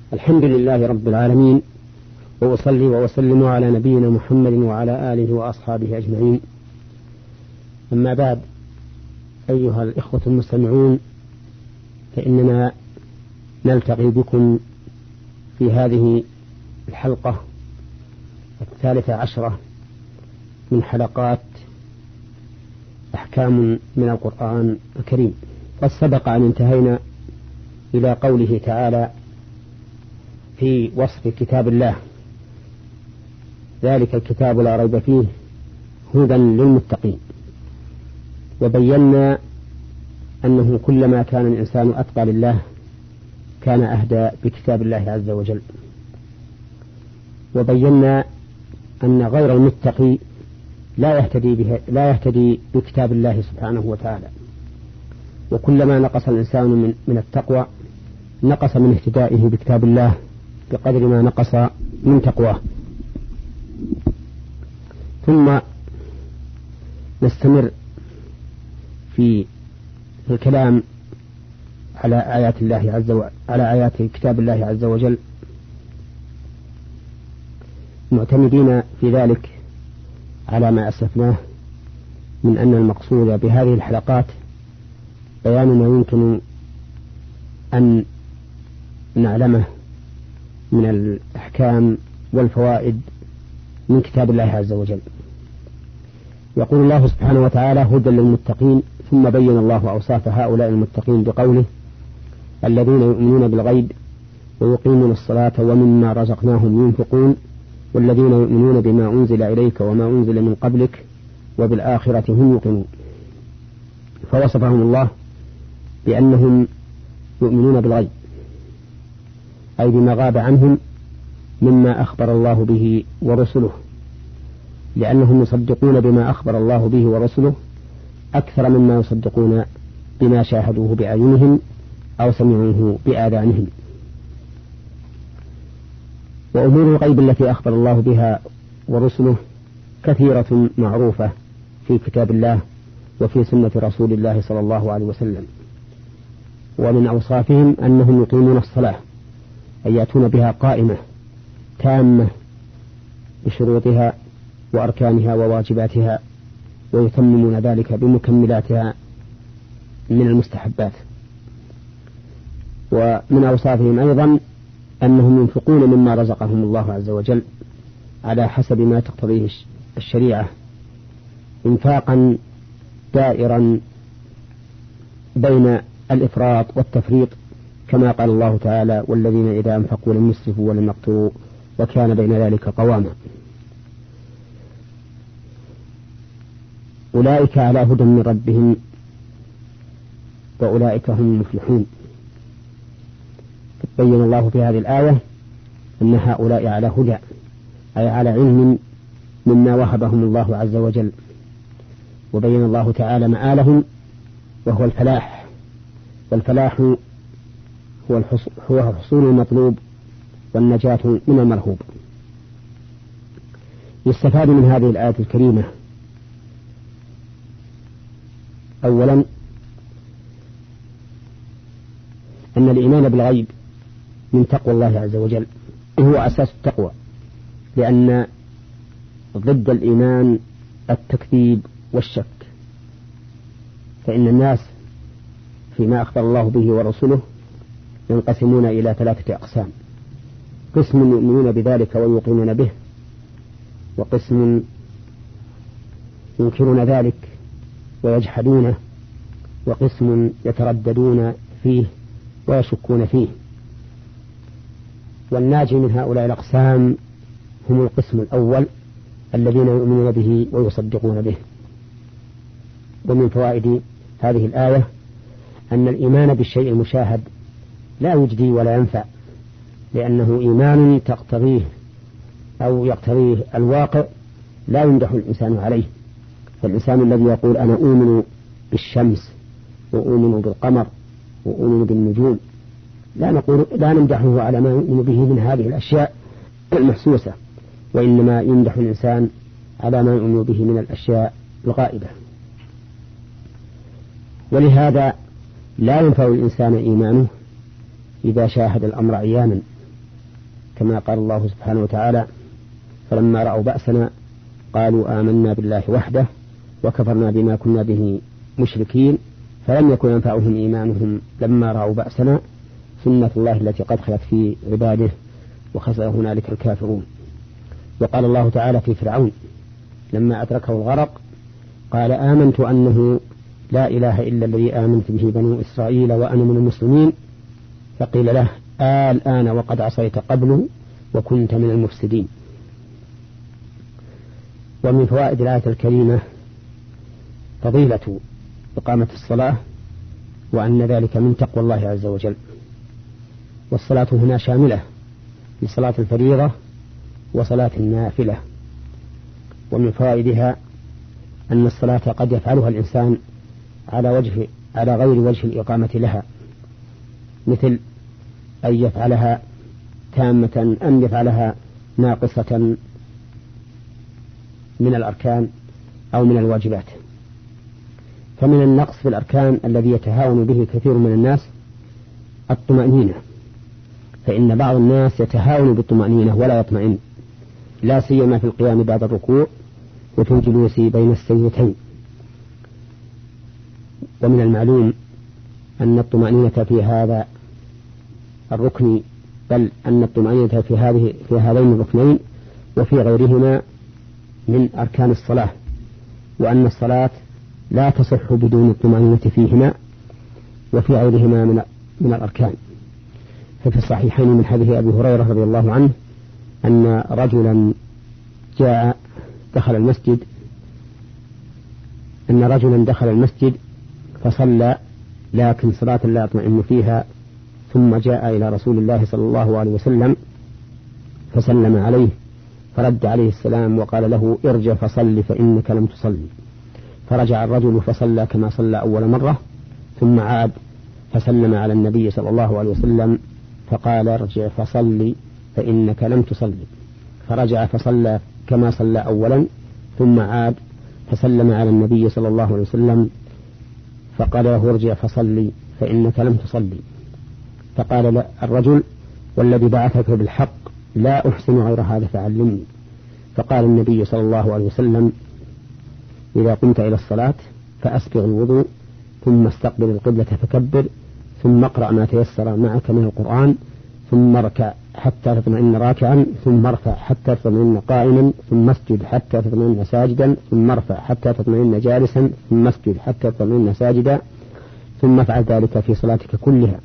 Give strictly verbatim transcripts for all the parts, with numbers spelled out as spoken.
الحمد لله رب العالمين، وأصلي وأسلم على نبينا محمد وعلى آله وأصحابه أجمعين. أما بعد، أيها الإخوة المستمعون، فإننا نلتقي بكم في هذه الحلقة الثالثة عشرة من حلقات أحكام من القرآن الكريم. قد سبق أن انتهينا إلى قوله تعالى في وصف كتاب الله: ذلك الكتاب لا ريب فيه هدى للمتقين. وبينا أنه كلما كان الإنسان أتقى لله كان أهدى بكتاب الله عز وجل. وبينا أن غير المتقي لا يهتدي به لا يهتدي بكتاب الله سبحانه وتعالى. وكلما نقص الإنسان من, من التقوى نقص من اهتدائه بكتاب الله بقدر ما نقص من تقواه. ثم نستمر في الكلام على آيات الله عز وجل على آيات كتاب الله عز وجل، معتمدين في ذلك على ما أسلفناه من أن المقصود بهذه الحلقات بيان ما يمكن أن نعلمه من الأحكام والفوائد من كتاب الله عز وجل. يقول الله سبحانه وتعالى: هدى للمتقين. ثم بين الله أوصاف هؤلاء المتقين بقوله: الذين يؤمنون بالغيب ويقيمون الصلاة ومما رزقناهم ينفقون والذين يؤمنون بما أنزل إليك وما أنزل من قبلك وبالآخرة هم يوقنون. فوصفهم الله بأنهم يؤمنون بالغيب، أي بما غاب عنهم مما أخبر الله به ورسله، لأنهم يصدقون بما أخبر الله به ورسله أكثر مما يصدقون بما شاهدوه بأعينهم أو سمعوه بآذانهم. وأمور الغيب التي أخبر الله بها ورسله كثيرة معروفة في كتاب الله وفي سنة رسول الله صلى الله عليه وسلم. ومن أوصافهم أنهم يقيمون الصلاة، أي يأتون بها قائمة تامة بشروطها وأركانها وواجباتها، ويتممون ذلك بمكملاتها من المستحبات. ومن أوصافهم أيضا أنهم ينفقون مما رزقهم الله عز وجل على حسب ما تقتضيه الشريعة، إنفاقا دائرا بين الإفراط والتفريط، كما قال الله تعالى: والذين إذا أنفقوا لم يسرفوا ولم يقتروا وكان بين ذلك قواما. أولئك على هدى من ربهم وأولئك هم المفلحون. بين الله في هذه الآية أن هؤلاء على هدى، أي على علم مما وهبهم الله عز وجل. وبين الله تعالى مآلهم وهو الفلاح، والفلاح هو هو حصول المطلوب والنجاة من المرهوب. يستفاد من هذه الآية الكريمة أولا أن الإيمان بالغيب من تقوى الله عز وجل، وهو أساس التقوى، لأن ضد الإيمان التكذيب والشك. فإن الناس فيما أخبر الله به ورسوله ينقسمون إلى ثلاثة أقسام: قسم يؤمنون بذلك ويوقنون به، وقسم ينكرون ذلك ويجحدونه، وقسم يترددون فيه ويشكون فيه. والناجي من هؤلاء الأقسام هم القسم الأول الذين يؤمنون به ويصدقون به. ومن فوائد هذه الآية أن الإيمان بالشيء المشاهد لا يجدي ولا ينفع، لأنه إيمان تقتضيه أو يقتضيه الواقع لا يمدح الإنسان عليه. فالإنسان الذي يقول أنا أؤمن بالشمس وأؤمن بالقمر وأؤمن بالنجوم لا نقول لا نمدحه على ما يؤمن به من هذه الأشياء المحسوسة، وإنما يمدح الإنسان على ما يؤمن به من الأشياء الغائبة. ولهذا لا ينفع الإنسان إيمانه إذا شاهد الأمر عيانا، كما قال الله سبحانه وتعالى: فلما رأوا بأسنا قالوا آمنا بالله وحده وكفرنا بما كنا به مشركين فلم يكن ينفعهم إيمانهم لما رأوا بأسنا سنة الله التي قد خلت في عباده وخسر هنالك الكافرون. وقال الله تعالى في فرعون لما أدركه الغرق قال: آمنت أنه لا إله إلا الذي آمنت به بنو إسرائيل وأنا من المسلمين. فقيل له: آه الآن وقد عصيت قبل وكنت من المفسدين. ومن فوائد الآية الكريمة فضيلة إقامة الصلاة، وأن ذلك من تقوى الله عز وجل. والصلاة هنا شاملة لصلاة الفريضة وصلاة النافلة. ومن فوائدها أن الصلاة قد يفعلها الإنسان على وجه على غير وجه الإقامة لها، مثل أن يفعلها تامة أن يفعلها ناقصة من الأركان أو من الواجبات. فمن النقص في الأركان الذي يتهاون به كثير من الناس الطمأنينة، فإن بعض الناس يتهاون بالطمأنينة ولا يطمئن، لا سيما في القيام بعد الركوع وفي الجلوس بين السجدتين. ومن المعلوم أن الطمأنينة في هذا الركن، بل أن الطمأنينة في هذه في هذين الركنين وفي غيرهما من أركان الصلاة، وأن الصلاة لا تصح بدون الطمأنينة فيهما وفي غيرهما من من الأركان. ففي الصحيحين من حديث أبي هريرة رضي الله عنه أن رجلا جاء دخل المسجد أن رجلا دخل المسجد فصلى لكن صلاة لا يطمئن فيها، ثم جاء إلى رسول الله صلى الله عليه وسلم فسلم عليه فرد عليه السلام وقال له: ارجع فصل فإنك لم تصلي. فرجع الرجل فصلى كما صلى أول مرة، ثم عاد فسلم على النبي صلى الله عليه وسلم فقال: ارجع فصل فإنك لم تصلي. فرجع فصلى كما صلى أولا، ثم عاد فسلم على النبي صلى الله عليه وسلم فقال له: ارجع فصلي فإنك لم تصلي. فقال الرجل: والذي بعثك بالحق لا أحسن غير هذا فعلمني. فقال النبي صلى الله عليه وسلم: إذا قمت إلى الصلاة فأسبغ الوضوء، ثم استقبل القبلة فكبر، ثم اقرأ ما تيسر معك من القرآن، ثم اركع حتى تطمئن راكعا، ثم ارفع حتى تطمئن قائما، ثم اسجد حتى تطمئن ساجدا، ثم ارفع حتى تطمئن جالسا، ثم اسجد حتى تطمئن ساجدا، ثم افعل ذلك في صلاتك كلها.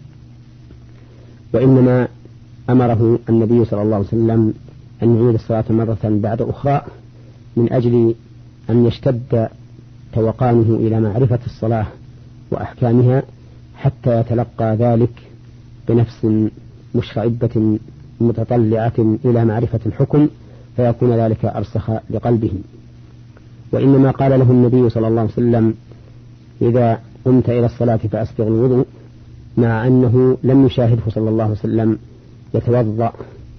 وإنما أمره النبي صلى الله عليه وسلم أن يعيد الصلاة مرة بعد أخرى من أجل أن يشتد توقانه إلى معرفة الصلاة وأحكامها، حتى يتلقى ذلك بنفس مشرعبة متطلعة إلى معرفة الحكم، فيكون ذلك أرسخ لقلبه. وإنما قال له النبي صلى الله عليه وسلم: إذا قمت إلى الصلاة فأسبغ الوضوء، مع أنه لم يشاهده صلى الله عليه وسلم يتوضأ،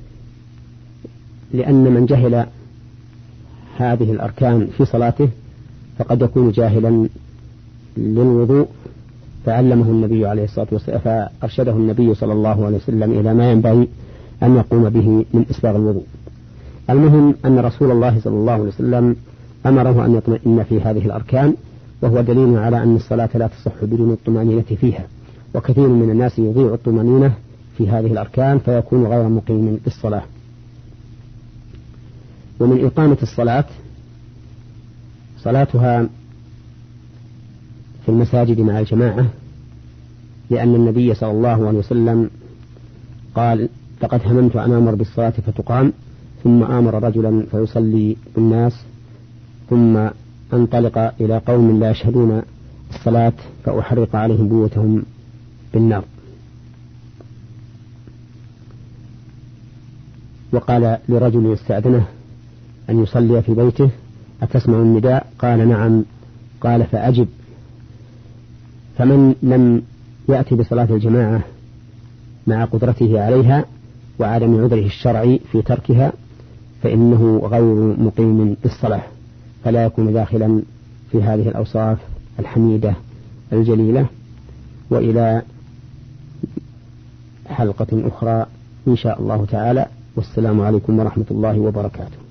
لأن من جهل هذه الأركان في صلاته فقد يكون جاهلا للوضوء، فعلمه النبي عليه الصلاة والسلام فأرشده النبي صلى الله عليه وسلم إلى ما ينبغي أن يقوم به من إسباغ الوضوء. المهم أن رسول الله صلى الله عليه وسلم أمره أن يطمئن في هذه الأركان، وهو دليل على أن الصلاة لا تصح بدون الطمأنينة فيها. وكثير من الناس يضيع الطمأنينة في هذه الأركان فيكون غير مقيم بالصلاة. ومن إقامة الصلاة صلاتها في المساجد مع الجماعة، لأن النبي صلى الله عليه وسلم قال: لقد هممت أن أمر بالصلاة فتقام، ثم آمر رجلا فيصلي بالناس، ثم انطلق إلى قوم لا يشهدون الصلاة فأحرق عليهم بيوتهم بالنار. وقال لرجل يستأذنه أن يصلي في بيته: أتسمع النداء؟ قال: نعم. قال: فأجب. فمن لم يأتي بصلاة الجماعة مع قدرته عليها وعدم عذره الشرعي في تركها فإنه غير مقيم بالصلاة، فلا يكون داخلا في هذه الأوصاف الحميدة الجليلة. وإلى حلقة أخرى إن شاء الله تعالى. والسلام عليكم ورحمة الله وبركاته.